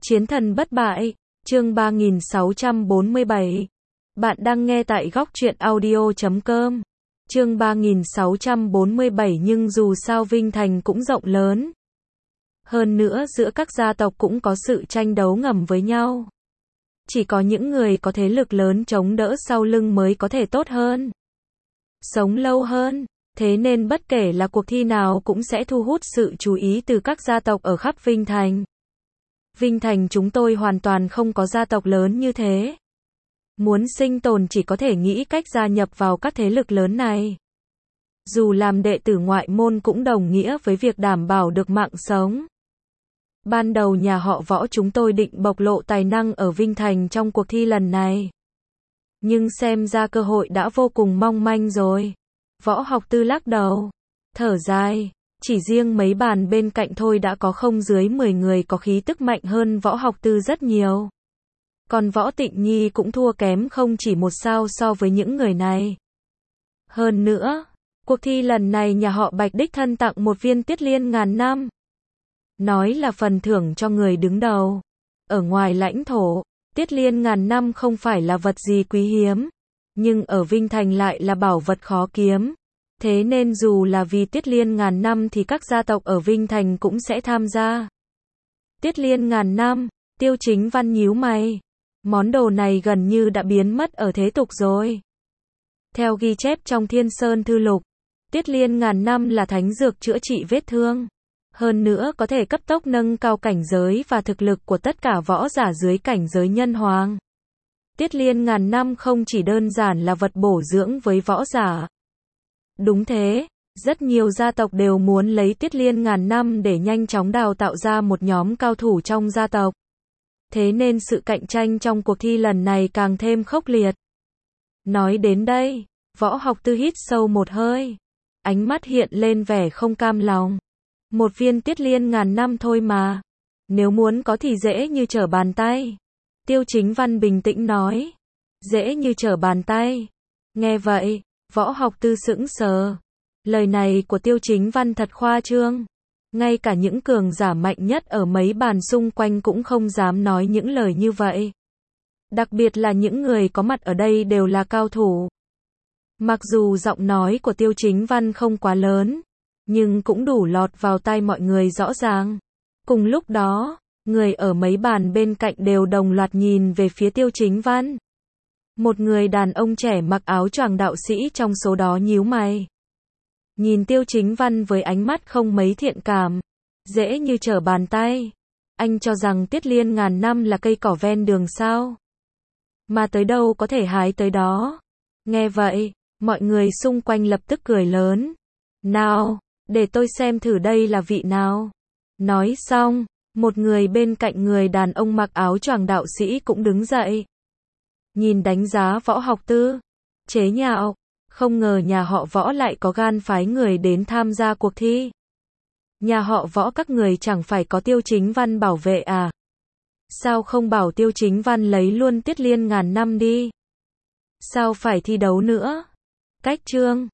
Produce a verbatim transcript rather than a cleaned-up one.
Chiến thần bất bại, chương ba nghìn sáu trăm bốn mươi bảy. Bạn đang nghe tại góc truyện audio chấm com. Chương ba nghìn sáu trăm bốn mươi bảy nhưng dù sao Vinh Thành cũng rộng lớn. Hơn nữa giữa các gia tộc cũng có sự tranh đấu ngầm với nhau. Chỉ có những người có thế lực lớn chống đỡ sau lưng mới có thể tốt hơn, sống lâu hơn. Thế nên bất kể là cuộc thi nào cũng sẽ thu hút sự chú ý từ các gia tộc ở khắp Vinh Thành. Vinh Thành chúng tôi hoàn toàn không có gia tộc lớn như thế. Muốn sinh tồn chỉ có thể nghĩ cách gia nhập vào các thế lực lớn này. Dù làm đệ tử ngoại môn cũng đồng nghĩa với việc đảm bảo được mạng sống. Ban đầu nhà họ Võ chúng tôi định bộc lộ tài năng ở Vinh Thành trong cuộc thi lần này. Nhưng xem ra cơ hội đã vô cùng mong manh rồi. Võ Học Tư lắc đầu, thở dài, chỉ riêng mấy bàn bên cạnh thôi đã có không dưới mười người có khí tức mạnh hơn Võ Học Tư rất nhiều. Còn Võ Tịnh Nhi cũng thua kém không chỉ một sao so với những người này. Hơn nữa, cuộc thi lần này nhà họ Bạch đích thân tặng một viên Tiết Liên ngàn năm. Nói là phần thưởng cho người đứng đầu. Ở ngoài lãnh thổ, Tiết Liên ngàn năm không phải là vật gì quý hiếm. Nhưng ở Vinh Thành lại là bảo vật khó kiếm. Thế nên dù là vì Tiết Liên ngàn năm thì các gia tộc ở Vinh Thành cũng sẽ tham gia. Tiết Liên ngàn năm, Tiêu Chính Văn nhíu mày. Món đồ này gần như đã biến mất ở thế tục rồi. Theo ghi chép trong Thiên Sơn Thư Lục, Tiết Liên ngàn năm là thánh dược chữa trị vết thương. Hơn nữa có thể cấp tốc nâng cao cảnh giới và thực lực của tất cả võ giả dưới cảnh giới nhân hoàng. Tiết Liên ngàn năm không chỉ đơn giản là vật bổ dưỡng với võ giả. Đúng thế, rất nhiều gia tộc đều muốn lấy Tiết Liên ngàn năm để nhanh chóng đào tạo ra một nhóm cao thủ trong gia tộc. Thế nên sự cạnh tranh trong cuộc thi lần này càng thêm khốc liệt. Nói đến đây, Võ Học Tư hít sâu một hơi. Ánh mắt hiện lên vẻ không cam lòng. Một viên Tiết Liên ngàn năm thôi mà. Nếu muốn có thì dễ như trở bàn tay. Tiêu Chính Văn bình tĩnh nói. Dễ như trở bàn tay. Nghe vậy, Võ Học Tư sững sờ. Lời này của Tiêu Chính Văn thật khoa trương. Ngay cả những cường giả mạnh nhất ở mấy bàn xung quanh cũng không dám nói những lời như vậy. Đặc biệt là những người có mặt ở đây đều là cao thủ. Mặc dù giọng nói của Tiêu Chính Văn không quá lớn, nhưng cũng đủ lọt vào tai mọi người rõ ràng. Cùng lúc đó, người ở mấy bàn bên cạnh đều đồng loạt nhìn về phía Tiêu Chính Văn. Một người đàn ông trẻ mặc áo choàng đạo sĩ trong số đó nhíu mày. Nhìn Tiêu Chính Văn với ánh mắt không mấy thiện cảm. Dễ như trở bàn tay. Anh cho rằng Tiết Liên ngàn năm là cây cỏ ven đường sao? Mà tới đâu có thể hái tới đó. Nghe vậy, mọi người xung quanh lập tức cười lớn. Nào, để tôi xem thử đây là vị nào. Nói xong, một người bên cạnh người đàn ông mặc áo choàng đạo sĩ cũng đứng dậy. Nhìn đánh giá Võ Học Tư. Chế nhạo, không ngờ nhà họ Võ lại có gan phái người đến tham gia cuộc thi. Nhà họ Võ các người chẳng phải có Tiêu Chính Văn bảo vệ à? Sao không bảo Tiêu Chính Văn lấy luôn Tiết Liên ngàn năm đi? Sao phải thi đấu nữa? Cách chương